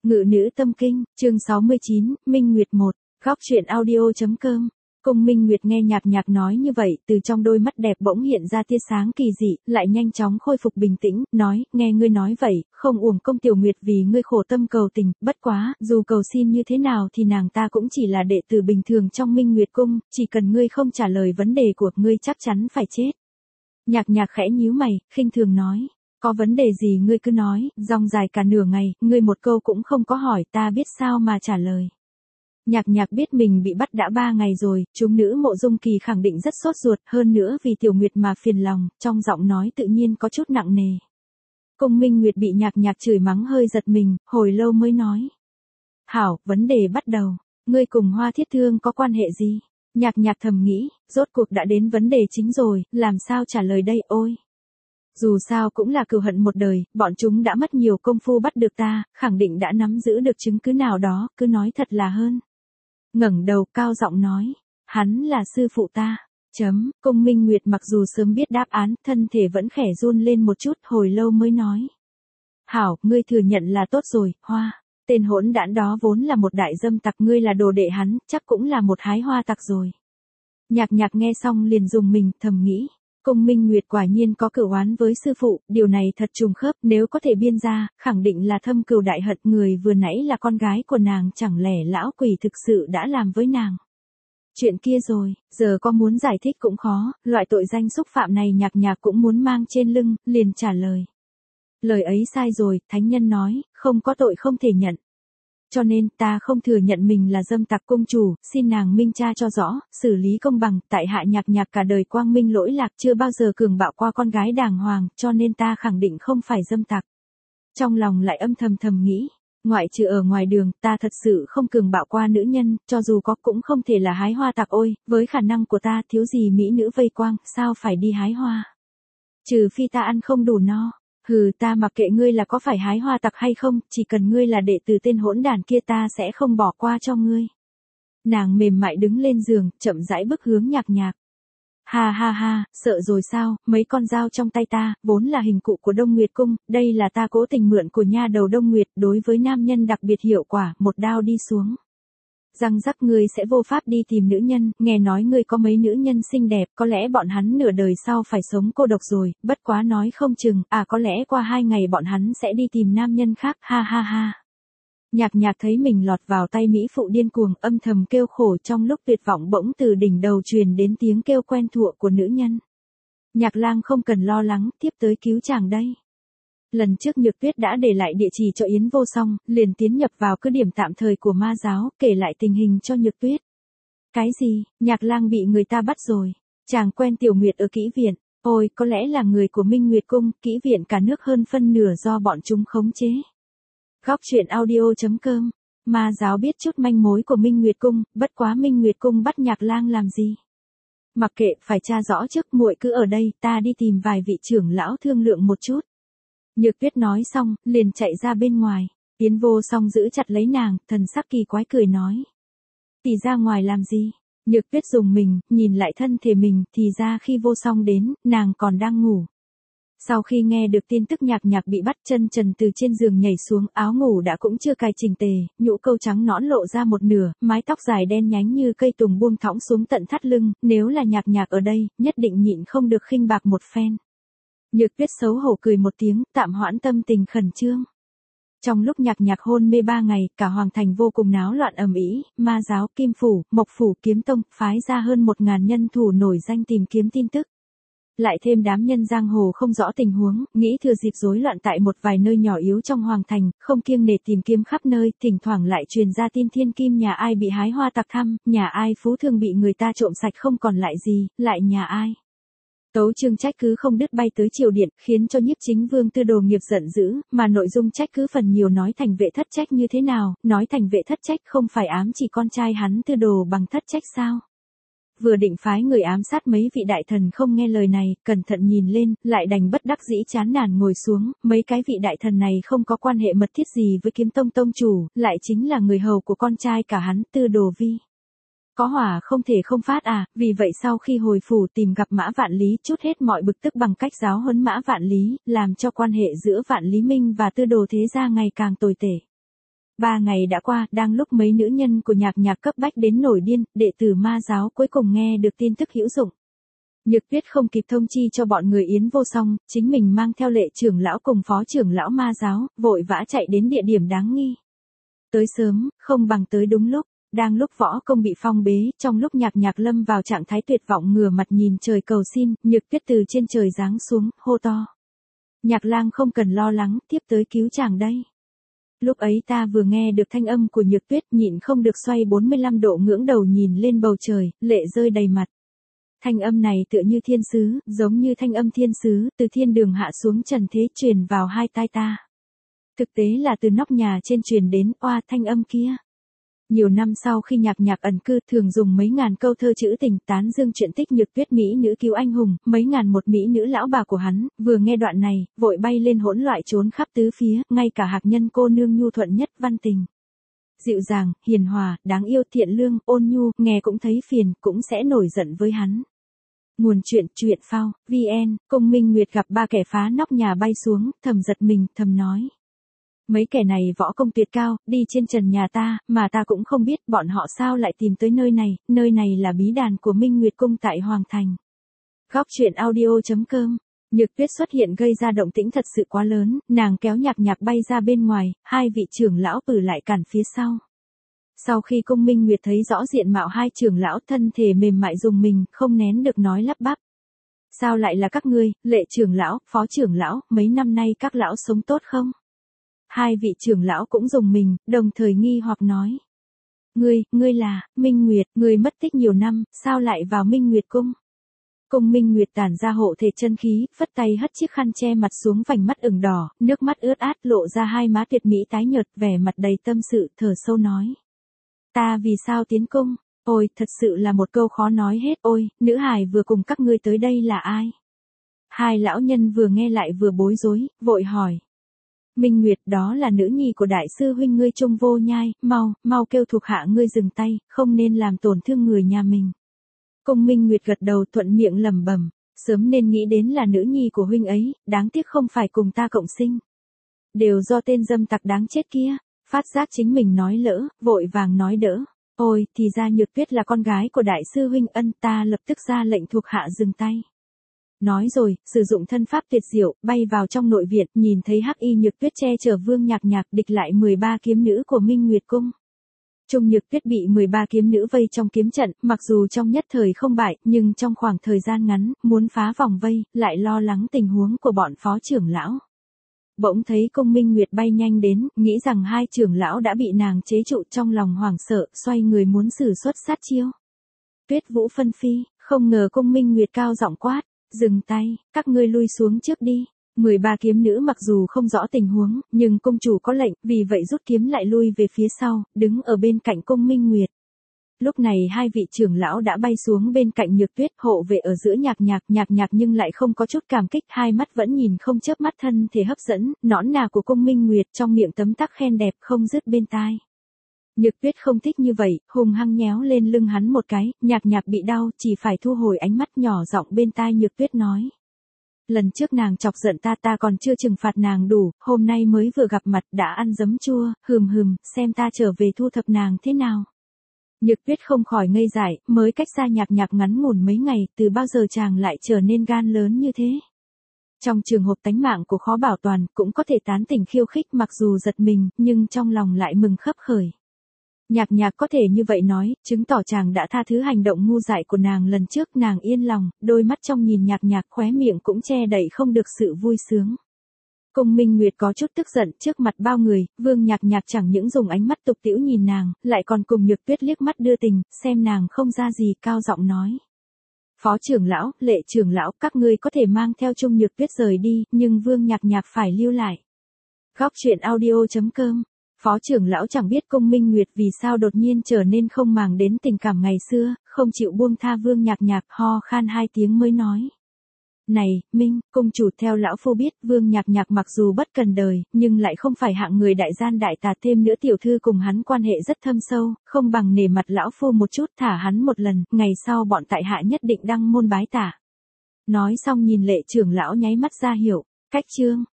Ngự nữ tâm kinh, chương 69, Minh Nguyệt 1, góc truyện audio.com. Cung Minh Nguyệt nghe Nhạc Nhạc nói như vậy, từ trong đôi mắt đẹp bỗng hiện ra tia sáng kỳ dị, lại nhanh chóng khôi phục bình tĩnh, nói, nghe ngươi nói vậy, không uổng công Tiểu Nguyệt vì ngươi khổ tâm cầu tình, bất quá, dù cầu xin như thế nào thì nàng ta cũng chỉ là đệ tử bình thường trong Minh Nguyệt cung, chỉ cần ngươi không trả lời vấn đề của ngươi chắc chắn phải chết. Nhạc Nhạc khẽ nhíu mày, khinh thường nói. Có vấn đề gì ngươi cứ nói, dòng dài cả nửa ngày, ngươi một câu cũng không có hỏi, ta biết sao mà trả lời. Nhạc Nhạc biết mình bị bắt đã 3 ngày rồi, chúng nữ Mộ Dung Kỳ khẳng định rất sốt ruột, hơn nữa vì Tiểu Nguyệt mà phiền lòng, trong giọng nói tự nhiên có chút nặng nề. Cung Minh Nguyệt bị Nhạc Nhạc chửi mắng hơi giật mình, hồi lâu mới nói. Hảo, vấn đề bắt đầu, ngươi cùng Hoa Thiết Thương có quan hệ gì? Nhạc Nhạc thầm nghĩ, rốt cuộc đã đến vấn đề chính rồi, làm sao trả lời đây ôi? Dù sao cũng là cừu hận một đời, bọn chúng đã mất nhiều công phu bắt được ta, khẳng định đã nắm giữ được chứng cứ nào đó, cứ nói thật là hơn. Ngẩng đầu cao giọng nói, hắn là sư phụ ta. Cung Minh Nguyệt mặc dù sớm biết đáp án, thân thể vẫn khẽ run lên một chút, hồi lâu mới nói. Hảo, ngươi thừa nhận là tốt rồi, Hoa. Tên hỗn đản đó vốn là một đại dâm tặc, ngươi là đồ đệ hắn, chắc cũng là một hái hoa tặc rồi. Nhạc Nhạc nghe xong liền dùng mình, thầm nghĩ. Cung Minh Nguyệt quả nhiên có cửu oán với sư phụ, điều này thật trùng khớp, nếu có thể biên ra, khẳng định là thâm cừu đại hận, người vừa nãy là con gái của nàng, chẳng lẽ lão quỷ thực sự đã làm với nàng. Chuyện kia rồi, giờ có muốn giải thích cũng khó, loại tội danh xúc phạm này Nhạc Nhạc cũng muốn mang trên lưng, liền trả lời. Lời ấy sai rồi, thánh nhân nói, không có tội không thể nhận. Cho nên, ta không thừa nhận mình là dâm tặc cung chủ, xin nàng minh tra cho rõ, xử lý công bằng, tại hạ Nhạc Nhạc cả đời quang minh lỗi lạc chưa bao giờ cường bạo qua con gái đàng hoàng, cho nên ta khẳng định không phải dâm tặc. Trong lòng lại âm thầm nghĩ, ngoại trừ ở ngoài đường, ta thật sự không cường bạo qua nữ nhân, cho dù có cũng không thể là hái hoa tặc ôi, với khả năng của ta thiếu gì mỹ nữ vây quang, sao phải đi hái hoa. Trừ phi ta ăn không đủ no. Hừ, ta mặc kệ ngươi là có phải hái hoa tặc hay không, chỉ cần ngươi là đệ tử tên hỗn đản kia ta sẽ không bỏ qua cho ngươi. Nàng mềm mại đứng lên giường, chậm rãi bước hướng Nhạc Nhạc. Ha ha ha, sợ rồi sao, mấy con dao trong tay ta, vốn là hình cụ của Đông Nguyệt Cung, đây là ta cố tình mượn của nha đầu Đông Nguyệt, đối với nam nhân đặc biệt hiệu quả, một đao đi xuống. Răng rắc ngươi sẽ vô pháp đi tìm nữ nhân, nghe nói ngươi có mấy nữ nhân xinh đẹp, có lẽ bọn hắn nửa đời sau phải sống cô độc rồi, bất quá nói không chừng, có lẽ qua 2 ngày bọn hắn sẽ đi tìm nam nhân khác, ha ha ha. Nhạc Nhạc thấy mình lọt vào tay mỹ phụ điên cuồng, âm thầm kêu khổ, trong lúc tuyệt vọng bỗng từ đỉnh đầu truyền đến tiếng kêu quen thuộc của nữ nhân. Nhạc Lang không cần lo lắng, tiếp tới cứu chàng đây. Lần trước Nhược Tuyết đã để lại địa chỉ cho Yến Vô Song, liền tiến nhập vào cứ điểm tạm thời của ma giáo, kể lại tình hình cho Nhược Tuyết. Cái gì, Nhạc Lang bị người ta bắt rồi, chàng quen Tiểu Nguyệt ở kỹ viện, ôi, có lẽ là người của Minh Nguyệt Cung, kỹ viện cả nước hơn phân nửa do bọn chúng khống chế. Góc truyện audio.com, ma giáo biết chút manh mối của Minh Nguyệt Cung, bất quá Minh Nguyệt Cung bắt Nhạc Lang làm gì? Mặc kệ, phải tra rõ trước, muội cứ ở đây, ta đi tìm vài vị trưởng lão thương lượng một chút. Nhược Tuyết nói xong, liền chạy ra bên ngoài. Yến Vô Song giữ chặt lấy nàng, thần sắc kỳ quái cười nói. Tỷ ra ngoài làm gì? Nhược Tuyết dùng mình, nhìn lại thân thể mình, thì ra khi Vô Song đến, nàng còn đang ngủ. Sau khi nghe được tin tức Nhạc Nhạc bị bắt, chân trần từ trên giường nhảy xuống, áo ngủ đã cũng chưa cài chỉnh tề, nhũ câu trắng nõn lộ ra một nửa, mái tóc dài đen nhánh như cây tùng buông thõng xuống tận thắt lưng, nếu là Nhạc Nhạc ở đây, nhất định nhịn không được khinh bạc một phen. Nhược Tuyết xấu hổ cười một tiếng, tạm hoãn tâm tình khẩn trương. Trong lúc Nhạc Nhạc hôn mê 3 ngày, cả hoàng thành vô cùng náo loạn ầm ĩ, ma giáo, Kim phủ, Mộc phủ, Kiếm tông phái ra hơn 1000 nhân thủ nổi danh tìm kiếm tin tức. Lại thêm đám nhân giang hồ không rõ tình huống, nghĩ thừa dịp rối loạn tại một vài nơi nhỏ yếu trong hoàng thành, không kiêng nể tìm kiếm khắp nơi, thỉnh thoảng lại truyền ra tin thiên kim nhà ai bị hái hoa tặc thăm, nhà ai phú thương bị người ta trộm sạch không còn lại gì, lại nhà ai. Tấu chương trách cứ không đứt bay tới triều điện, khiến cho Nhiếp Chính Vương Tư Đồ Nghiệp giận dữ, mà nội dung trách cứ phần nhiều nói Thành Vệ thất trách như thế nào, nói Thành Vệ thất trách không phải ám chỉ con trai hắn Tư Đồ bằng thất trách sao? Vừa định phái người ám sát mấy vị đại thần không nghe lời này, cẩn thận nhìn lên, lại đành bất đắc dĩ chán nản ngồi xuống, mấy cái vị đại thần này không có quan hệ mật thiết gì với Kiếm tông tông chủ, lại chính là người hầu của con trai cả hắn, Tư Đồ Vi. Có hỏa không thể không phát vì vậy sau khi hồi phủ tìm gặp Mã Vạn Lý, trút hết mọi bực tức bằng cách giáo huấn Mã Vạn Lý, làm cho quan hệ giữa Vạn Lý Minh và Tư Đồ thế gia ngày càng tồi tệ. 3 ngày đã qua, đang lúc mấy nữ nhân của Nhạc Nhạc cấp bách đến nổi điên, đệ tử ma giáo cuối cùng nghe được tin tức hữu dụng. Nhược Tuyết không kịp thông chi cho bọn người Yến Vô Song, chính mình mang theo Lệ trưởng lão cùng phó trưởng lão ma giáo, vội vã chạy đến địa điểm đáng nghi. Tới sớm, không bằng tới đúng lúc. Đang lúc võ công bị phong bế, trong lúc Nhạc Nhạc lâm vào trạng thái tuyệt vọng ngửa mặt nhìn trời cầu xin, Nhược Tuyết từ trên trời giáng xuống, hô to. Nhạc lang không cần lo lắng, tiếp tới cứu chàng đây. Lúc ấy ta vừa nghe được thanh âm của Nhược Tuyết, nhịn không được xoay 45 độ ngưỡng đầu nhìn lên bầu trời, lệ rơi đầy mặt. Thanh âm này tựa như thiên sứ, giống như thanh âm thiên sứ, từ thiên đường hạ xuống trần thế truyền vào hai tai ta. Thực tế là từ nóc nhà trên truyền đến, oa thanh âm kia. Nhiều năm sau khi Nhạc Nhạc ẩn cư, thường dùng mấy ngàn câu thơ trữ tình tán dương chuyện tích Nhược Tuyết mỹ nữ cứu anh hùng, mấy ngàn một mỹ nữ lão bà của hắn, vừa nghe đoạn này, vội bay lên hỗn loạn trốn khắp tứ phía, ngay cả Hạc Nhân cô nương nhu thuận nhất văn tình. Dịu dàng, hiền hòa, đáng yêu, thiện lương, ôn nhu, nghe cũng thấy phiền, cũng sẽ nổi giận với hắn. Nguồn truyện phao, VN, Cung Minh Nguyệt gặp ba kẻ phá nóc nhà bay xuống, thầm giật mình, thầm nói. Mấy kẻ này võ công tuyệt cao, đi trên trần nhà ta, mà ta cũng không biết bọn họ sao lại tìm tới nơi này là bí đàn của Minh Nguyệt Cung tại Hoàng Thành. Góc truyện audio.com. Nhược Tuyết xuất hiện gây ra động tĩnh thật sự quá lớn, nàng kéo Nhạc Nhạc bay ra bên ngoài, hai vị trưởng lão lại cản phía sau. Sau khi Cung Minh Nguyệt thấy rõ diện mạo hai trưởng lão, thân thể mềm mại rùng mình, không nén được nói lắp bắp. Sao lại là các ngươi, Lệ trưởng lão, phó trưởng lão, mấy năm nay các lão sống tốt không? Hai vị trưởng lão cũng rùng mình, đồng thời nghi hoặc nói. Ngươi là, Minh Nguyệt, ngươi mất tích nhiều năm, sao lại vào Minh Nguyệt Cung? Cung Minh Nguyệt tản ra hộ thể chân khí, phất tay hất chiếc khăn che mặt xuống, vành mắt ửng đỏ, nước mắt ướt át lộ ra hai má tuyệt mỹ tái nhợt, vẻ mặt đầy tâm sự, thở sâu nói. Ta vì sao tiến cung? Ôi, thật sự là một câu khó nói hết. Ôi, nữ hài vừa cùng các ngươi tới đây là ai? Hai lão nhân vừa nghe lại vừa bối rối, vội hỏi. Minh Nguyệt, đó là nữ nhi của đại sư huynh ngươi Trung Vô Nhai, mau kêu thuộc hạ ngươi dừng tay, không nên làm tổn thương người nhà mình. Cung Minh Nguyệt gật đầu thuận miệng lẩm bẩm, sớm nên nghĩ đến là nữ nhi của huynh ấy, đáng tiếc không phải cùng ta cộng sinh. Đều do tên dâm tặc đáng chết kia, phát giác chính mình nói lỡ, vội vàng nói đỡ. Ôi, thì ra Nhược Tuyết là con gái của đại sư huynh ân, ta lập tức ra lệnh thuộc hạ dừng tay. Nói rồi, sử dụng thân pháp tuyệt diệu, bay vào trong nội viện, nhìn thấy Hắc Y Nhược Tuyết che chở Vương Nhạc Nhạc địch lại 13 kiếm nữ của Minh Nguyệt Cung. Trung Nhược Tuyết bị 13 kiếm nữ vây trong kiếm trận, mặc dù trong nhất thời không bại, nhưng trong khoảng thời gian ngắn, muốn phá vòng vây, lại lo lắng tình huống của bọn phó trưởng lão. Bỗng thấy Cung Minh Nguyệt bay nhanh đến, nghĩ rằng hai trưởng lão đã bị nàng chế trụ, trong lòng hoảng sợ, xoay người muốn sử xuất sát chiêu. Tuyết Vũ phân phi, không ngờ Cung Minh Nguyệt cao giọng quát. Dừng tay, các ngươi lui xuống trước đi. 13 kiếm nữ mặc dù không rõ tình huống, nhưng cung chủ có lệnh, vì vậy rút kiếm lại lui về phía sau, đứng ở bên cạnh Cung Minh Nguyệt. Lúc này hai vị trưởng lão đã bay xuống bên cạnh Nhược Tuyết, hộ vệ ở giữa Nhạc Nhạc nhưng lại không có chút cảm kích, hai mắt vẫn nhìn không chớp mắt, thân thể hấp dẫn, nõn nà của Cung Minh Nguyệt trong miệng tấm tắc khen đẹp không dứt bên tai. Nhược Tuyết không thích như vậy, hung hăng nhéo lên lưng hắn một cái, Nhạc bị đau, chỉ phải thu hồi ánh mắt, nhỏ giọng bên tai Nhược Tuyết nói. Lần trước nàng chọc giận ta còn chưa trừng phạt nàng đủ, hôm nay mới vừa gặp mặt đã ăn giấm chua, hừm, xem ta trở về thu thập nàng thế nào. Nhược Tuyết không khỏi ngây dại, mới cách xa Nhạc ngắn ngủn mấy ngày, từ bao giờ chàng lại trở nên gan lớn như thế. Trong trường hợp tánh mạng của khó bảo toàn, cũng có thể tán tỉnh khiêu khích, mặc dù giật mình, nhưng trong lòng lại mừng khấp khởi. Nhạc có thể như vậy nói, chứng tỏ chàng đã tha thứ hành động ngu dại của nàng lần trước, nàng yên lòng, đôi mắt trong nhìn Nhạc khóe miệng cũng che đậy không được sự vui sướng. Cung Minh Nguyệt có chút tức giận, trước mặt bao người, Vương Nhạc chẳng những dùng ánh mắt tục tĩu nhìn nàng, lại còn cùng Nhược Tuyết liếc mắt đưa tình, xem nàng không ra gì, cao giọng nói. Phó trưởng lão, Lệ trưởng lão, các ngươi có thể mang theo Trung Nhược Tuyết rời đi, nhưng Vương Nhạc phải lưu lại. Góc truyện audio.com. Phó trưởng lão chẳng biết Cung Minh Nguyệt vì sao đột nhiên trở nên không màng đến tình cảm ngày xưa, không chịu buông tha Vương Nhạc, ho khan hai tiếng mới nói. Này, Minh, cung chủ, theo lão phu biết, Vương Nhạc mặc dù bất cần đời, nhưng lại không phải hạng người đại gian đại tà, thêm nữa tiểu thư cùng hắn quan hệ rất thâm sâu, không bằng nể mặt lão phu một chút, thả hắn một lần, ngày sau bọn tại hạ nhất định đăng môn bái tả. Nói xong nhìn Lệ trưởng lão nháy mắt ra hiểu, cách chương.